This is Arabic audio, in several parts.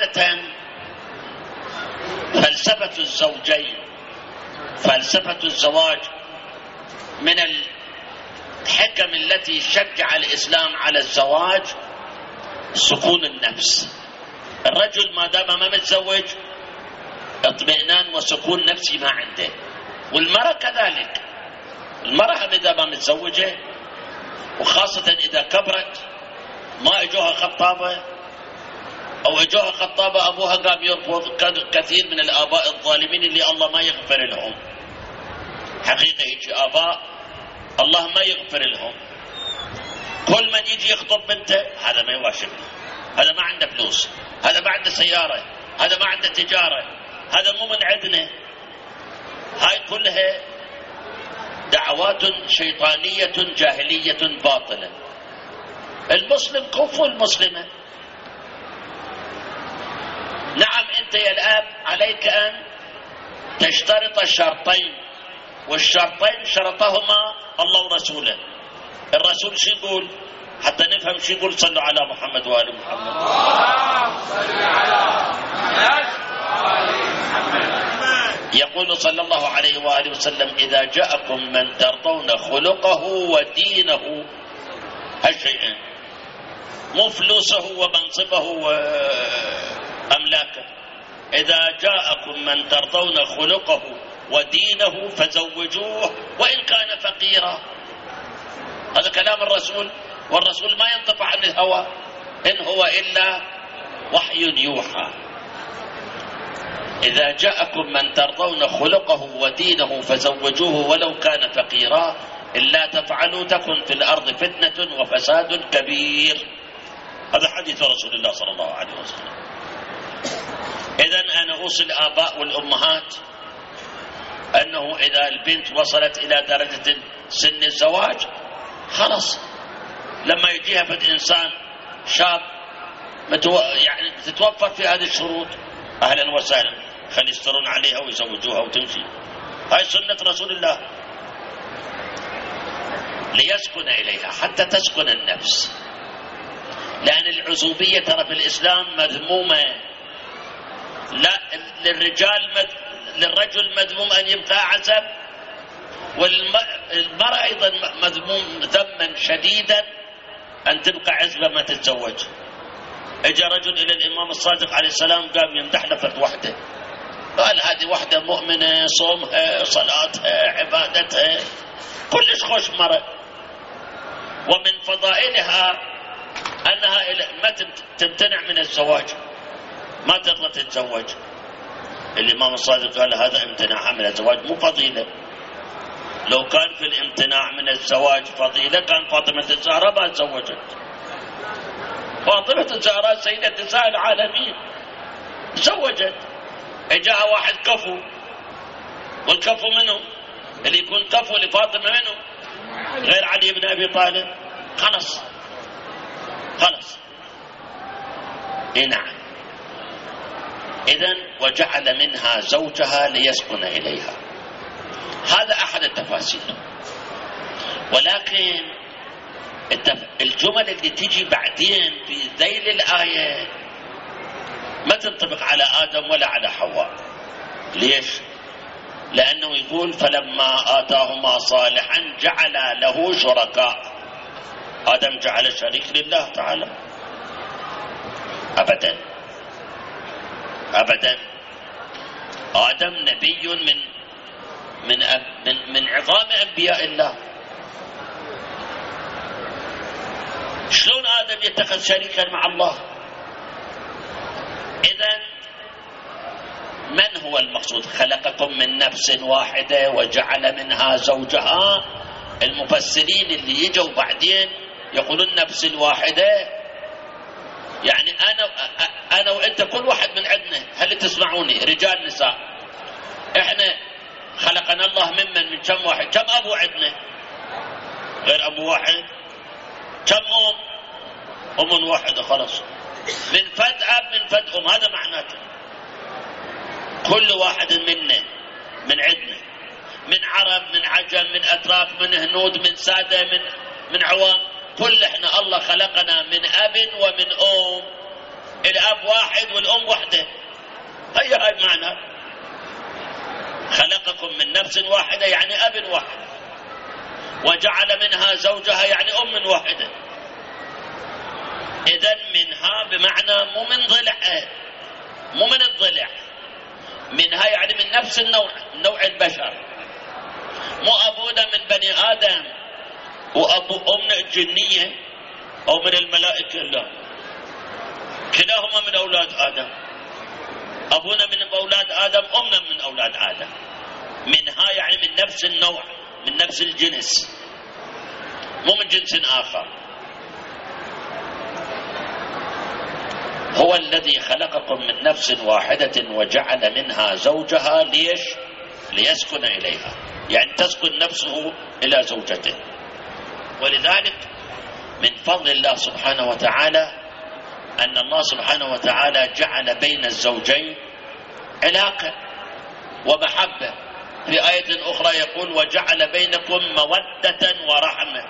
عادة فلسفة الزوجين، فلسفة الزواج من الحكم التي شجع الإسلام على الزواج سكون النفس. الرجل ما دام ما متزوج اطمئنان وسكون نفسي ما عنده، والمرأة كذلك. المرأة إذا ما متزوجة وخاصة إذا كبرت ما اجوها خطابة او اجوها خطابة ابوها قام يرفض، كثير من الاباء الظالمين اللي الله ما يغفر لهم، حقيقة يجي اباء الله ما يغفر لهم، كل من يجي يخطب بنته هذا ما يواشقنا، هذا ما عنده فلوس، هذا ما عنده سيارة، هذا ما عنده تجارة، هذا مو من عندنا. هاي كلها دعوات شيطانية جاهلية باطلة. المسلم كفو المسلمة. نعم انت يا الاب عليك ان تشترط الشرطين، والشرطين شرطهما الله ورسوله. الرسول شو يقول حتى نفهم شو يقول؟ صلوا على محمد وآل محمد. يقول صلى الله عليه وآله وسلم إذا جاءكم من ترضون خلقه ودينه، هالشيئين، مو فلوسه ومنصبه وأملاكه. إذا جاءكم من ترضون خلقه ودينه فزوجوه وإن كان فقيرا. هذا كلام الرسول، والرسول ما ينطق عن الهوى، إن هو إلا وحي يوحى. إذا جاءكم من ترضون خلقه ودينه فزوجوه ولو كان فقيرا إلا تفعلوا تكن في الأرض فتنة وفساد كبير. هذا حديث رسول الله صلى الله عليه وسلم. إذن أنا أوصي الآباء والأمهات أنه إذا البنت وصلت إلى درجة سن الزواج خلاص، لما يجيها فد إنسان شاب يعني تتوفر في هذه الشروط، أهلا وسهلا، خلي يسترون عليها ويزوجوها وتمشي. هاي سنة رسول الله، ليسكن إليها حتى تسكن النفس. لأن العزوبية ترى في الإسلام مذمومة، لا للرجل مذموم أن يبقى عزب، والمرأة أيضا مذموم ذما شديدا أن تبقى عزبة ما تتزوج. اجى رجل إلى الإمام الصادق عليه السلام قام يمدح لفت وحده، قال هذه وحدة مؤمنة، صومها صلاتها عبادتها كلش خوش مرة، ومن فضائلها أنها ما تمتنع من الزواج، ما ترضى تتزوج. الإمام الصادق قال هذا امتناع من الزواج مو فضيلة. لو كان في الامتناع من الزواج فضيلة كان فاطمة الزهراء ما تزوجت. فاطمة الزهراء سيدة نساء العالمين تزوجت. جاء واحد كفو، والكفو منه اللي يكون كفو لفاطمة منه غير علي بن أبي طالب. خلص نعم. إذن وجعل منها زوجها ليسكن إليها، هذا أحد التفاسير. ولكن الجمل اللي تجي بعدين في ذيل الآية ما تنطبق على آدم ولا على حواء. ليش؟ لأنه يقول فلما آتاهما صالحا جعل له شركاء. آدم جعل شريك لله تعالى؟ أبدا أبدا. آدم نبي من عظام أنبياء الله. شلون آدم يتخذ شريكا مع الله؟ إذن من هو المقصود؟ خلقكم من نفس واحدة وجعل منها زوجها. المفسرين اللي يجوا بعدين يقولون نفس الواحدة يعني أنا وأنت كل واحد من عندنا. هل تسمعوني رجال نساء؟ إحنا خلقنا الله من كم واحد؟ كم أبو عندنا غير أبو واحد؟ كم أم واحدة خلاص. من فد أب من فد أم، هذا معناته كل واحد منا من عندنا، من عرب من عجم من أتراك من هنود من سادة من عوام، كل احنا الله خلقنا من أب ومن أم. الأب واحد والأم وحدة. هاي معنى خلقكم من نفس واحدة يعني أب واحد، وجعل منها زوجها يعني أم واحدة. إذن منها بمعنى مو من ضلع، مو من الضلع، منها يعني من نفس النوع، نوع البشر. مو أبونا من بني آدم وأبو أمنا الجنية أو من الملائكة، لا، كلاهما من أولاد آدم. أبونا من أولاد آدم، أمنا من أولاد آدم. منها يعني من نفس النوع، من نفس الجنس، مو من جنس آخر. هو الذي خلقكم من نفس واحدة وجعل منها زوجها. ليش؟ ليسكن إليها، يعني تسكن نفسه إلى زوجته. ولذلك من فضل الله سبحانه وتعالى أن الله سبحانه وتعالى جعل بين الزوجين علاقة ومحبة. في آية أخرى يقول وجعل بينكم مودة ورحمة.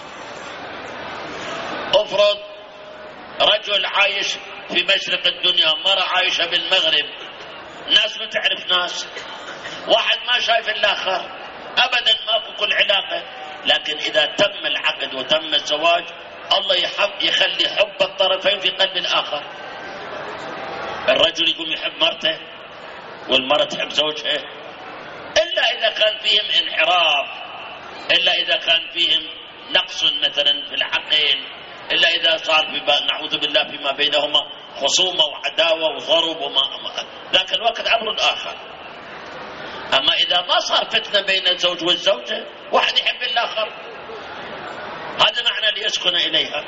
افرض رجل عايش في مشرق الدنيا، مرة عايشة بالمغرب، ناس ما تعرف ناس، واحد ما شايف الآخر أبدا، ماكو كل علاقة. لكن إذا تم العقد وتم الزواج الله يخلي حب الطرفين في قلب الآخر. الرجل يقوم يحب مرته والمرأة تحب زوجها، إلا إذا كان فيهم انحراف، إلا إذا كان فيهم نقص مثلا في العقل، إلا إذا صار نعوذ بالله فيما بينهما خصومة وعداوة وضرب ذاك الوقت أمر آخر. أما إذا ما صار فتنة بين الزوج والزوجة، واحد يحب الآخر، هذا معنى ليسكن إليها.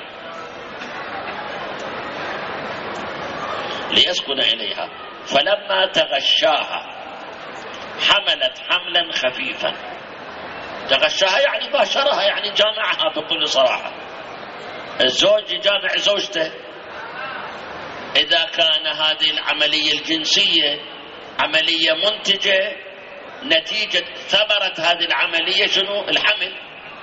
ليسكن إليها. فلما تغشاها حملت حملا خفيفا. تغشاها يعني باشرها، يعني جامعها بكل صراحة. الزوج يجامع زوجته. إذا كان هذه العملية الجنسية عملية منتجة، نتيجة ثمرة هذه العملية شنو؟ الحمل.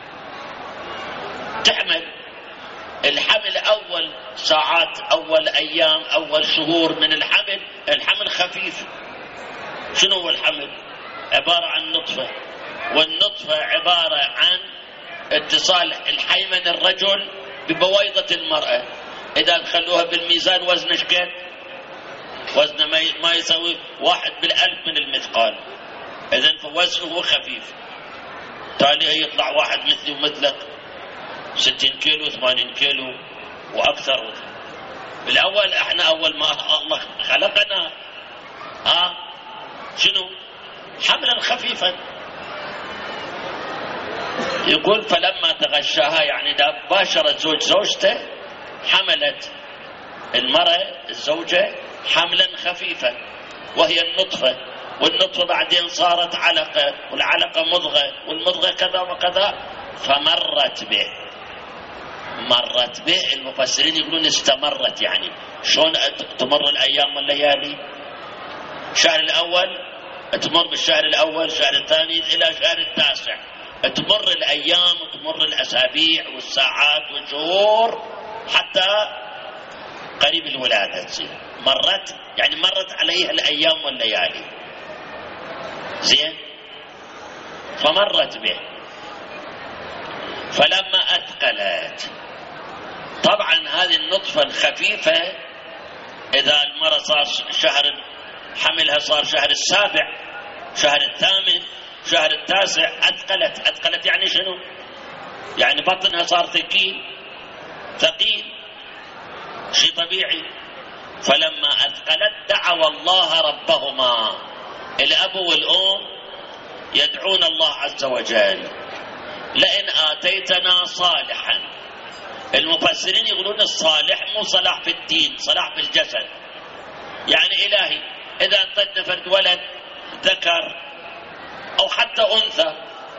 تحمل. الحمل أول ساعات، أول أيام، أول شهور من الحمل، الحمل خفيف. شنو هو الحمل؟ عبارة عن نطفة، والنطفة عبارة عن اتصال الحيمن الرجل ببويضة المرأة. إذا خلوها بالميزان وزن شكل، وزنه ما يسوي 1/1000 من المثقال، إذن فوزنه خفيف. تالي يطلع واحد مثلي ومثلك 60 كيلو 80 كيلو وأكثر. بالأول احنا أول ما الله خلقنا شنو؟ حملا خفيفا. يقول فلما تغشاها يعني إذا باشر الزوج زوجته حملت المرأة الزوجة حملا خفيفا وهي النطفة، والنطفة بعدين صارت علقة، والعلقة مضغة، والمضغة كذا وكذا، فمرت به. مرت به المفسرين يقولون استمرت، يعني شلون تمر الأيام والليالي؟ الشهر الأول تمر بالشهر الأول، الشهر الثاني إلى الشهر التاسع، تمر الأيام وتمر الأسابيع والساعات والشهور حتى قريب الولادة تصير. مرت يعني مرت عليها الأيام والليالي. زين. فمرت به. فلما أثقلت، طبعا هذه النطفة الخفيفة إذا المرأة صار شهر حملها صار شهر السابع، شهر الثامن، شهر التاسع، أثقلت. أثقلت يعني شنو؟ يعني بطنها صار ثقيل، شيء طبيعي. فلما أثقلت دعوا الله ربهما. الأب والأم يدعون الله عز وجل لئن آتيتنا صالحا. المفسرين يقولون الصالح مو صلاح في الدين، صلاح في الجسد. يعني إلهي إذا أنطيتنا فرد ولد ذكر أو حتى أنثى،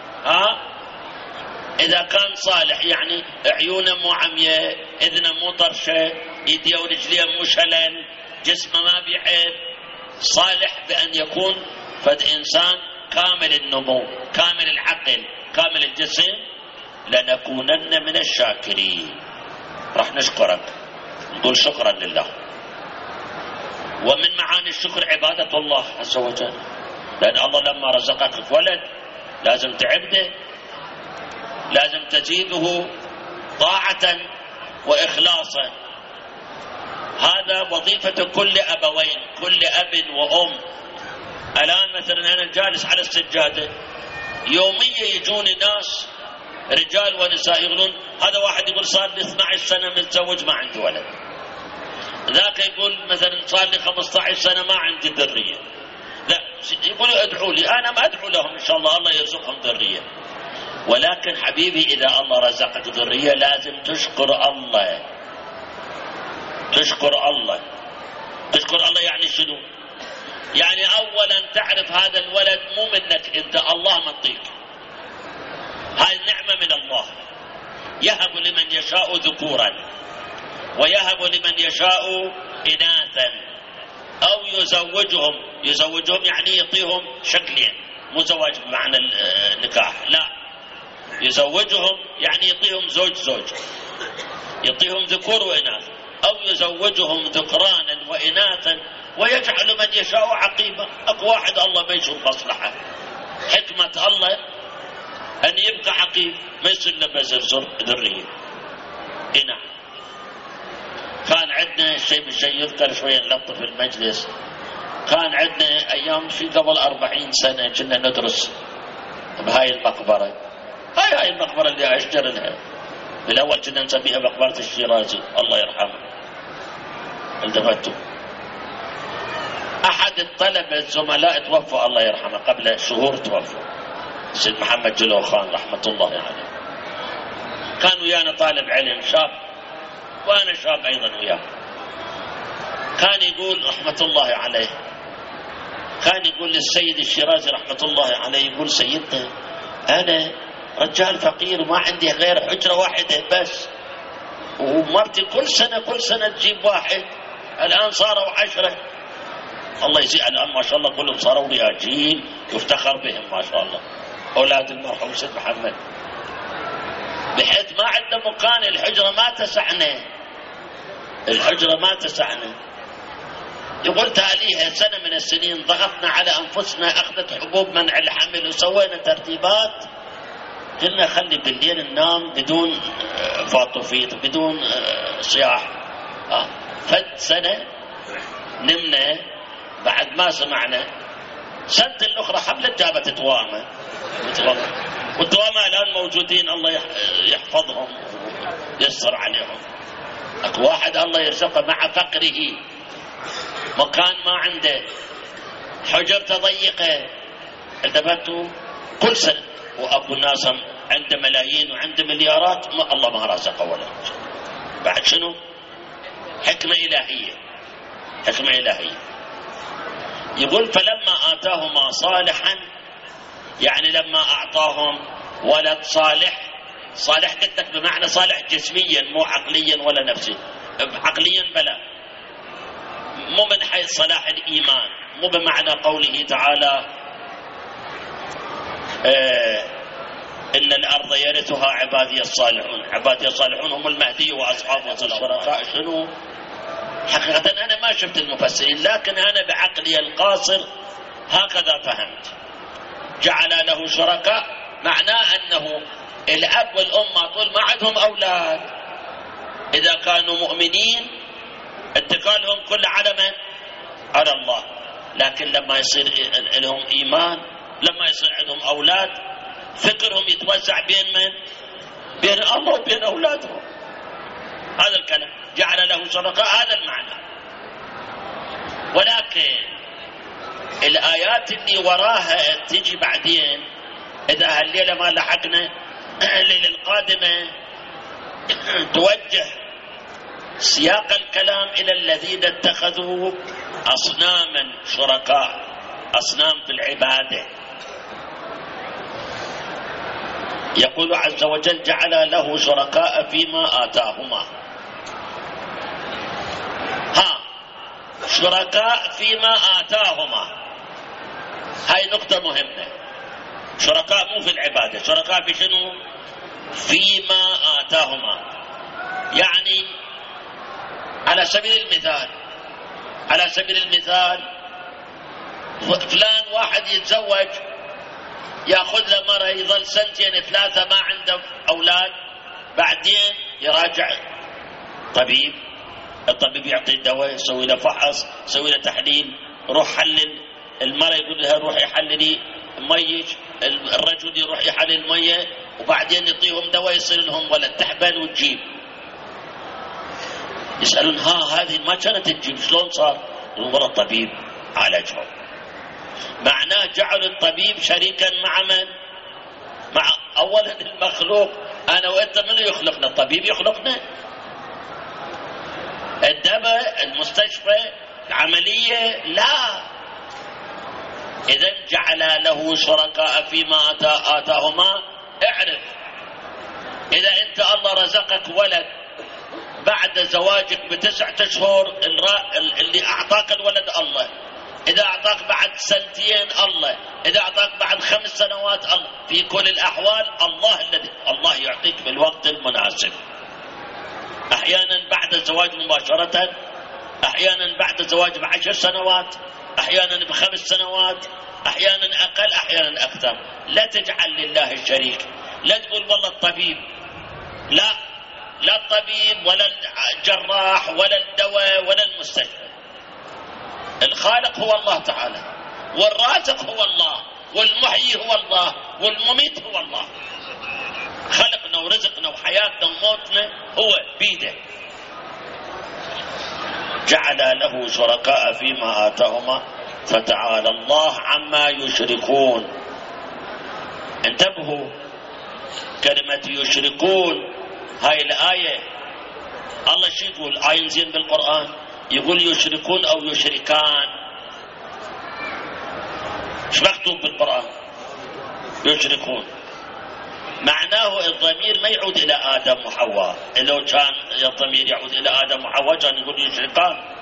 إذا كان صالح يعني عيونه مو عمية، إذنه مو طرشة، يديه ورجليه مو شلل، جسمه ما بعيب، صالح بأن يكون فد إنسان كامل النمو، كامل العقل، كامل الجسم، لنكونن من الشاكرين. راح نشكرك، نقول شكرا لله. ومن معاني الشكر عبادة الله عز وجل، لأن الله لما رزقك ولد لازم تعبده، لازم تزيده طاعة وإخلاصا. هذا وظيفة كل أبوين، كل أب وأم. الآن مثلا أنا جالس على السجادة يوميا يجوني ناس رجال ونساء يقولون، هذا واحد يقول صار لي 12 سنة متزوج ما عندي ولد، ذاك يقول مثلا صار لي 15 سنة ما عندي ذرية. لا، يقولوا ادعوا لي، أنا ما أدعو لهم إن شاء الله الله يرزقهم ذرية. ولكن حبيبي إذا الله رزقك ذرية لازم تشكر الله. تشكر الله. تشكر الله يعني شنو؟ يعني أولا تعرف هذا الولد مو منك أنت، الله مطيك، هاي النعمة من الله. يهب لمن يشاء ذكورا ويهب لمن يشاء إناثا أو يزوجهم يعني يعطيهم شكلين، مو زواج بمعنى النكاح، لا، يزوجهم يعني يعطيهم زوج، يعطيهم ذكور وإناث، أو يزوجهم ذكرانا وإناثا ويجعل من يشاء عقيما. أكو واحد الله ما يشوف مصلحة، حكمة الله أن يبقى عقيم، ما يصير له بزر ذرية. نعم. كان عندنا شيء يذكر شوية نلطف في المجلس. كان عندنا أيام في قبل 40 سنة كنا ندرس بهاي المقبرة، هاي المقبرة اللي أشجر لها بالأول كنا نسميها مقبرة الشيرازي الله يرحمه. التفتوا أحد الطلبة الزملاء توفى الله يرحمه، قبل شهور توفى، سيد محمد جلو خان رحمة الله عليه. كان ويانا طالب علم شاب وأنا شاب أيضا وياه. كان يقول رحمة الله عليه، كان يقول للسيد الشيرازي رحمة الله عليه، يقول سيدنا أنا رجال فقير ما عندي غير حجرة واحدة بس، ومرتي كل سنة تجيب واحد، الآن صاروا 10. الله يزيد، الآن ما شاء الله كلهم صاروا رياجين يفتخر بهم ما شاء الله، أولاد المرحوم سيد محمد، بحيث ما عندنا مكان، الحجرة ما تسعنا. يقول تاليها سنة من السنين ضغطنا على أنفسنا، أخذت حبوب منع الحمل وسوينا ترتيبات، قلنا خلي بالليل ننام بدون فاطفيط بدون صياح. فد سنة نمنا بعد ما سمعنا. سنة الأخرى حملت جابت توامة، والتوامة الآن موجودين الله يحفظهم ويسر عليهم. أكو واحد الله يرزقه مع فقره مكان ما عنده، حجرته ضيقة، التفتوا كل سنة. وأكو ناس عنده ملايين وعنده مليارات الله ما رزقه ولا بعد. شنو؟ حكمة إلهية. يقول فلما آتاهما صالحا، يعني لما أعطاهم ولد صالح قلت لك بمعنى صالح جسميا مو عقليا ولا نفسيا، عقليا بلا، مو من حيث صلاح الإيمان، مو بمعنى قوله تعالى إن الأرض يرثها عبادي الصالحون هم المهدي وأصحابه الشركاء. شنو؟ حقيقة أنا ما شفت المفسرين، لكن أنا بعقلي القاصر هكذا فهمت. جعل له شركاء معناه أنه الأب والأم طول ما عندهم أولاد، إذا كانوا مؤمنين اتكالهم كل على الله، لكن لما يصير لهم إيمان، لما يصير عندهم أولاد، فكرهم يتوزع بين من؟ بين الله وبين أولادهم. هذا الكلام جعل له شركاء، هذا المعنى. ولكن الآيات اللي وراها تجي بعدين، إذا هالليلة ما لحقنا الليلة القادمة توجه سياق الكلام إلى الذين اتخذوا أصناما شركاء، أصنام في العبادة. يقول عز وجل جعل له شركاء فيما آتاهما. شركاء فيما آتاهما، هاي نقطة مهمة. شركاء مو في العبادة، شركاء في شنو؟ فيما آتاهما. يعني على سبيل المثال على سبيل المثال فلان واحد يتزوج ياخذ له مرة يظل 2 3 ما عنده أولاد، بعدين يراجع طبيب، الطبيب يعطي الدواء، يسوي له فحص، يسوي له تحليل، روح حلل. المرة يقول لها روحي حللي مية، الرجل يروح يحلل مية، وبعدين يعطيهم دواء يصير لهم ولد، تحبل وتجيب. يسألون هذه ما كانت تجيب شلون صار؟ يقول الطبيب عالجهم. معناه جعل الطبيب شريكا مع من؟ مع أولا المخلوق. أنا وأنت من يخلقنا؟ الطبيب يخلقنا. الدواء، المستشفى، العملية، لا. إذن جعل له شركاء فيما آتاهما. اعرف إذا أنت الله رزقك ولد بعد زواجك ب9 أشهر، اللي أعطاك الولد الله، إذا أعطاك بعد 2 الله، إذا أعطاك بعد 5 سنوات الله. في كل الأحوال الله يعطيك بالوقت المناسب. أحيانا بعد الزواج مباشرة، أحيانا بعد الزواج ب10 سنوات، أحيانا ب5 سنوات، أحيانا أقل أحيانا أكثر. لا تجعل لله الشريك. لا تقول والله الطبيب، لا الطبيب ولا الجراح ولا الدواء ولا المستشفى. الخالق هو الله تعالى، والرازق هو الله، والمحيي هو الله، والمميت هو الله. خلقنا ورزقنا وحياتنا وموتنا هو بيده. جعل له شركاء فيما آتاهما فتعالى الله عما يشركون. انتبهوا، كلمة يشركون هاي الآية الله شو يقول؟ آية زين بالقرآن يقول يشركون أو يشركان. ايش مكتوب بالقرآن؟ يشركون. معناه الضمير ما يعود إلى آدم وحواء. لو كان الضمير يعود إلى آدم وحواء كان يقول يشركان،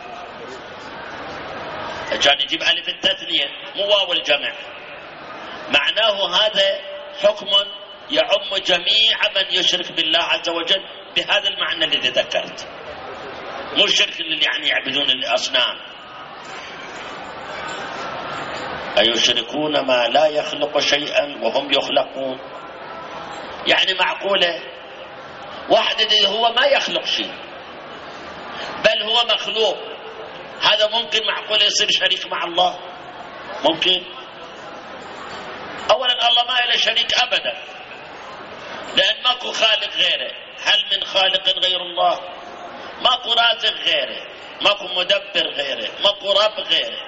كان يجيب ألف التثنية مو واو الجمع. معناه هذا حكم يعم جميع من يشرك بالله عز وجل بهذا المعنى الذي ذكرت، مو الشرك اللي يعني يعبدون الأصنام. أيشركون ما لا يخلق شيئا وهم يخلقون. يعني معقولة واحد هو ما يخلق شيء بل هو مخلوق، هذا ممكن معقولة يصير شريك مع الله؟ ممكن؟ أولا الله ما له شريك أبدا، لأن ماكو خالق غيره. هل من خالق غير الله؟ ماكو رازق غيره، ماكو مدبر غيره، ماكو رب غيره.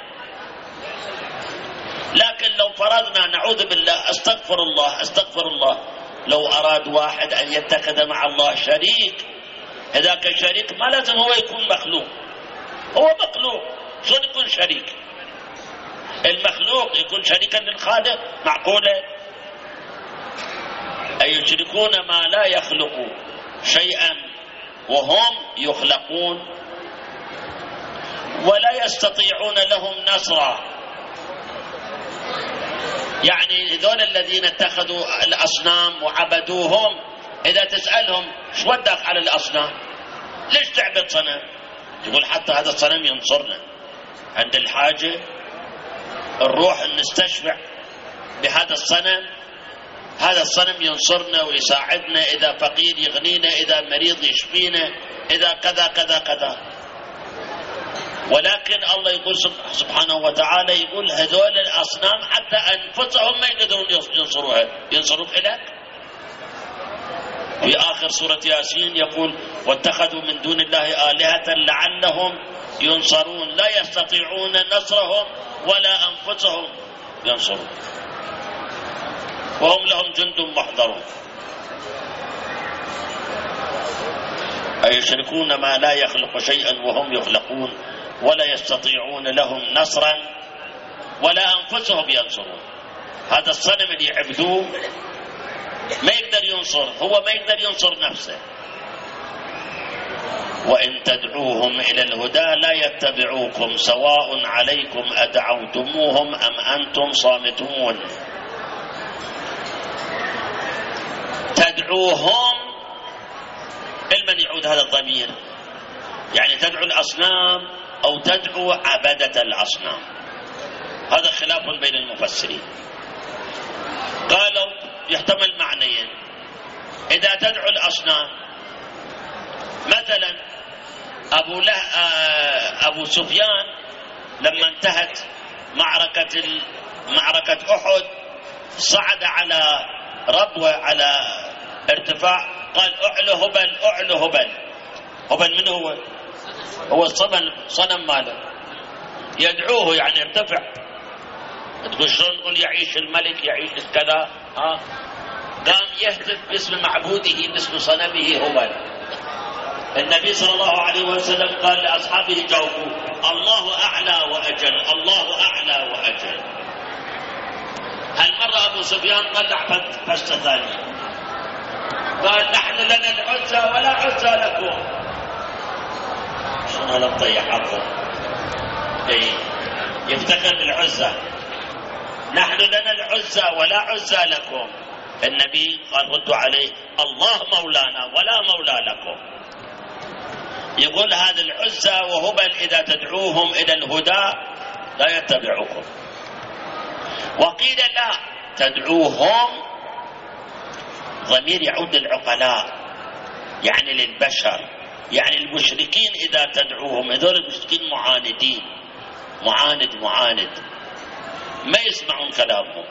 لكن لو فرضنا نعوذ بالله، استغفر الله، لو أراد واحد أن يتخذ مع الله شريك، هذاك شريك ما لازم هو يكون مخلوق، هو مخلوق شلون يكون شريك؟ المخلوق يكون شريكا للخالق؟ معقولة؟ أي يشركون ما لا يخلق شيئا وهم يخلقون ولا يستطيعون لهم نصرا. يعني ذول الذين اتخذوا الأصنام وعبدوهم، إذا تسألهم شو وداك على الأصنام؟ ليش تعبد صنم؟ يقول حتى هذا الصنم ينصرنا عند الحاجة، نروح نستشفع بهذا الصنم، هذا الصنم ينصرنا ويساعدنا، إذا فقير يغنينا، إذا مريض يشفينا، إذا كذا كذا كذا. ولكن الله يقول سبحانه وتعالى، يقول هذول الأصنام حتى أنفسهم ما يقدرون ينصروك إليك. في آخر سورة ياسين يقول واتخذوا من دون الله آلهة لعلهم ينصرون لا يستطيعون نصرهم ولا أنفسهم ينصرون وهم لهم جند محضرون. أيشركون ما لا يخلق شيئا وهم يخلقون ولا يستطيعون لهم نصرا ولا أنفسهم ينصرون. هذا الصنم اللي يعبدوه ما يقدر ينصر، هو ما يقدر ينصر نفسه. وإن تدعوهم إلى الهدى لا يتبعوكم سواء عليكم أدعوتموهم أم أنتم صامتون. تدعوهم، لمن يعود هذا الضمير؟ يعني تدعو الأصنام أو تدعو عبدة الأصنام. هذا خلاف بين المفسرين. قالوا يحتمل معنيين. إذا تدعو الأصنام مثلا أبو سفيان لما انتهت معركة أحد صعد على ربوة على ارتفاع قال أعلى هبل أعلى هبل. هبل من هو صنم ماله يدعوه يعني ارتفع. تقول شلون نقول يعيش الملك يعيش كذا قام يهتف باسم معبوده باسم صنمه هبل. النبي صلى الله عليه وسلم قال لأصحابه جاوبوا الله أعلى وأجل الله أعلى وأجل. هالمرة أبو سفيان طلع فشة ثانية قال نحن لنا العزى ولا عزى لكم. شنو هذا الطيح حظه يفتخر بالعزى. نحن لنا العزى ولا عزى لكم. النبي قال ردوا عليه الله مولانا ولا مولى لكم. يقول هذا العزى وهبل إذا تدعوهم إلى الهدى لا يتبعكم. وقيل لا تدعوهم ضمير يعود للعقلاء يعني للبشر. يعني المشركين إذا تدعوهم هذول المشركين معاندين معاند ما يسمعون كلامهم.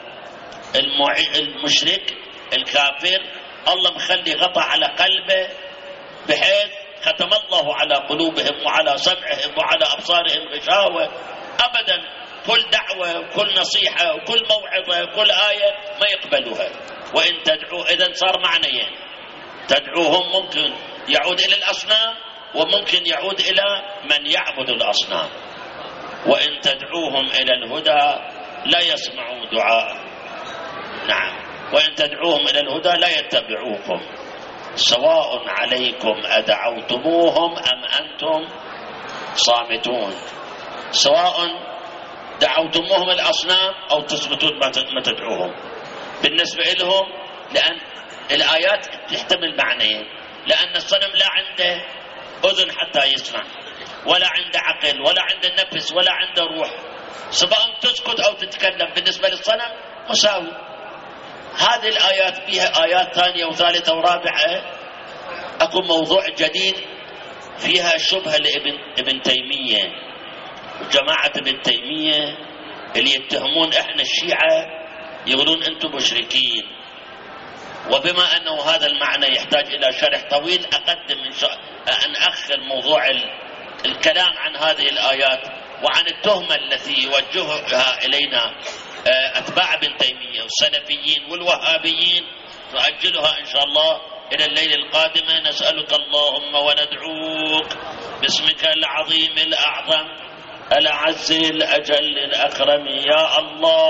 المشرك الكافر الله مخلي غطى على قلبه بحيث ختم الله على قلوبهم وعلى سمعهم وعلى أبصارهم غشاوة. أبدا كل دعوة كل نصيحة وكل موعظة كل آية ما يقبلوها. وإن تدعو إذن صار معنيين. تدعوهم ممكن يعود إلى الأصنام وممكن يعود إلى من يعبد الأصنام. وإن تدعوهم إلى الهدى لا يسمعوا دعاء. نعم وإن تدعوهم إلى الهدى لا يتبعوكم سواء عليكم أدعوتموهم أم أنتم صامتون. سواء دعوتموهم الأصنام أو تصمتون ما تدعوهم. بالنسبة لهم لأن الآيات تحتمل معنيين. لأن الصنم لا عنده أذن حتى يسمع ولا عنده عقل ولا عنده نفس ولا عنده روح. سواء تسكت أو تتكلم بالنسبة للصنم مساوي. هذه الآيات فيها آيات ثانية وثالثة ورابعة. أكو موضوع جديد فيها شبهة لابن تيمية وجماعة ابن تيمية اللي يتهمون إحنا الشيعة يقولون أنتم مشركين. وبما أنه هذا المعنى يحتاج إلى شرح طويل أقدم أن أخر موضوع الكلام عن هذه الآيات وعن التهمة التي يوجهها إلينا أتباع ابن تيمية والسلفيين والوهابيين. نؤجلها إن شاء الله إلى الليلة القادمة. نسألك اللهم وندعوك باسمك العظيم الأعظم الأعز الأجل الأكرم يا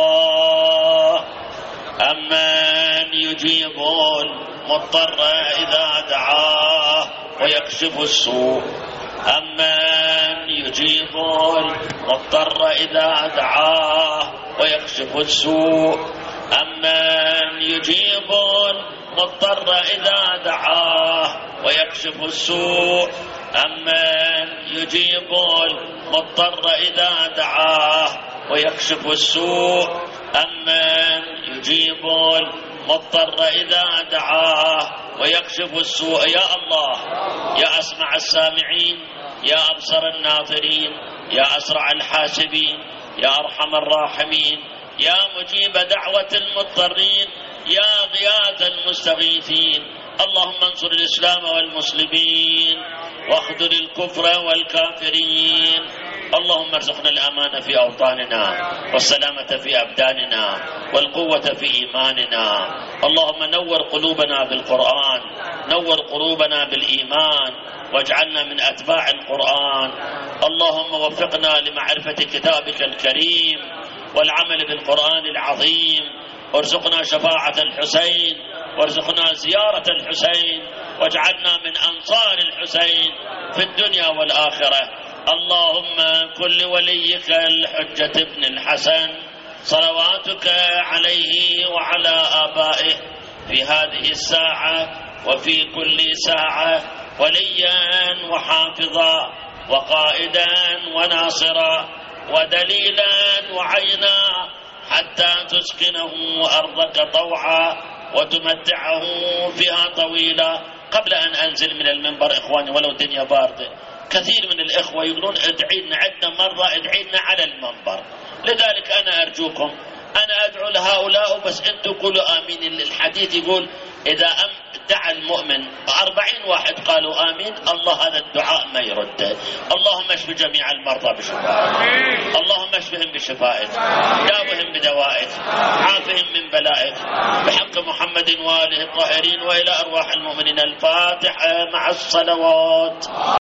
الله. أمن يجيب المضطر إذا دعاه ويكشف السوء. أمن يجيب المضطر إذا دعاه ويكشف السوء. أمن يجيب المضطر إذا دعاه ويكشف السوء. أمن يجيب المضطر إذا دعاه ويكشف السوء. أمن يجيب المضطر إذا دعاه ويكشف السوء. يا الله يا أسمع السامعين يا أبصر الناظرين يا أسرع الحاسبين يا أرحم الراحمين يا مجيب دعوة المضطرين يا غياث المستغيثين. اللهم انصر الإسلام والمسلمين واخذل الكفر والكافرين. اللهم ارزقنا الأمان في أوطاننا والسلامة في أبداننا والقوة في إيماننا. اللهم نور قلوبنا بالقرآن نور قلوبنا بالإيمان واجعلنا من أتباع القرآن. اللهم وفقنا لمعرفة كتابك الكريم والعمل بالقرآن العظيم. وارزقنا شفاعة الحسين وارزقنا زيارة الحسين واجعلنا من أنصار الحسين في الدنيا والآخرة. اللهم كن لوليك الحجة ابن الحسن صلواتك عليه وعلى آبائه في هذه الساعة وفي كل ساعة وليا وحافظا وقائدا وناصرا ودليلا وعينا حتى تسكنه أرضك طوعا وتمتعه فيها طويلا. قبل أن أنزل من المنبر إخواني ولو الدنيا باردة كثير من الإخوة يقولون ادعي لنا، عندنا مرة ادعي لنا على المنبر. لذلك أنا أرجوكم، أنا أدعو لهؤلاء بس أنتم قولوا آمين. الحديث يقول إذا دعا المؤمن 40 واحد قالوا آمين الله هذا الدعاء ما يرده. اللهم اشف جميع المرضى بشفائك، اللهم اشفهم بشفائك، داوهم بدوائك، عافهم من بلائك، بحق محمد وآله الطاهرين وإلى أرواح المؤمنين. الفاتحة مع الصلوات.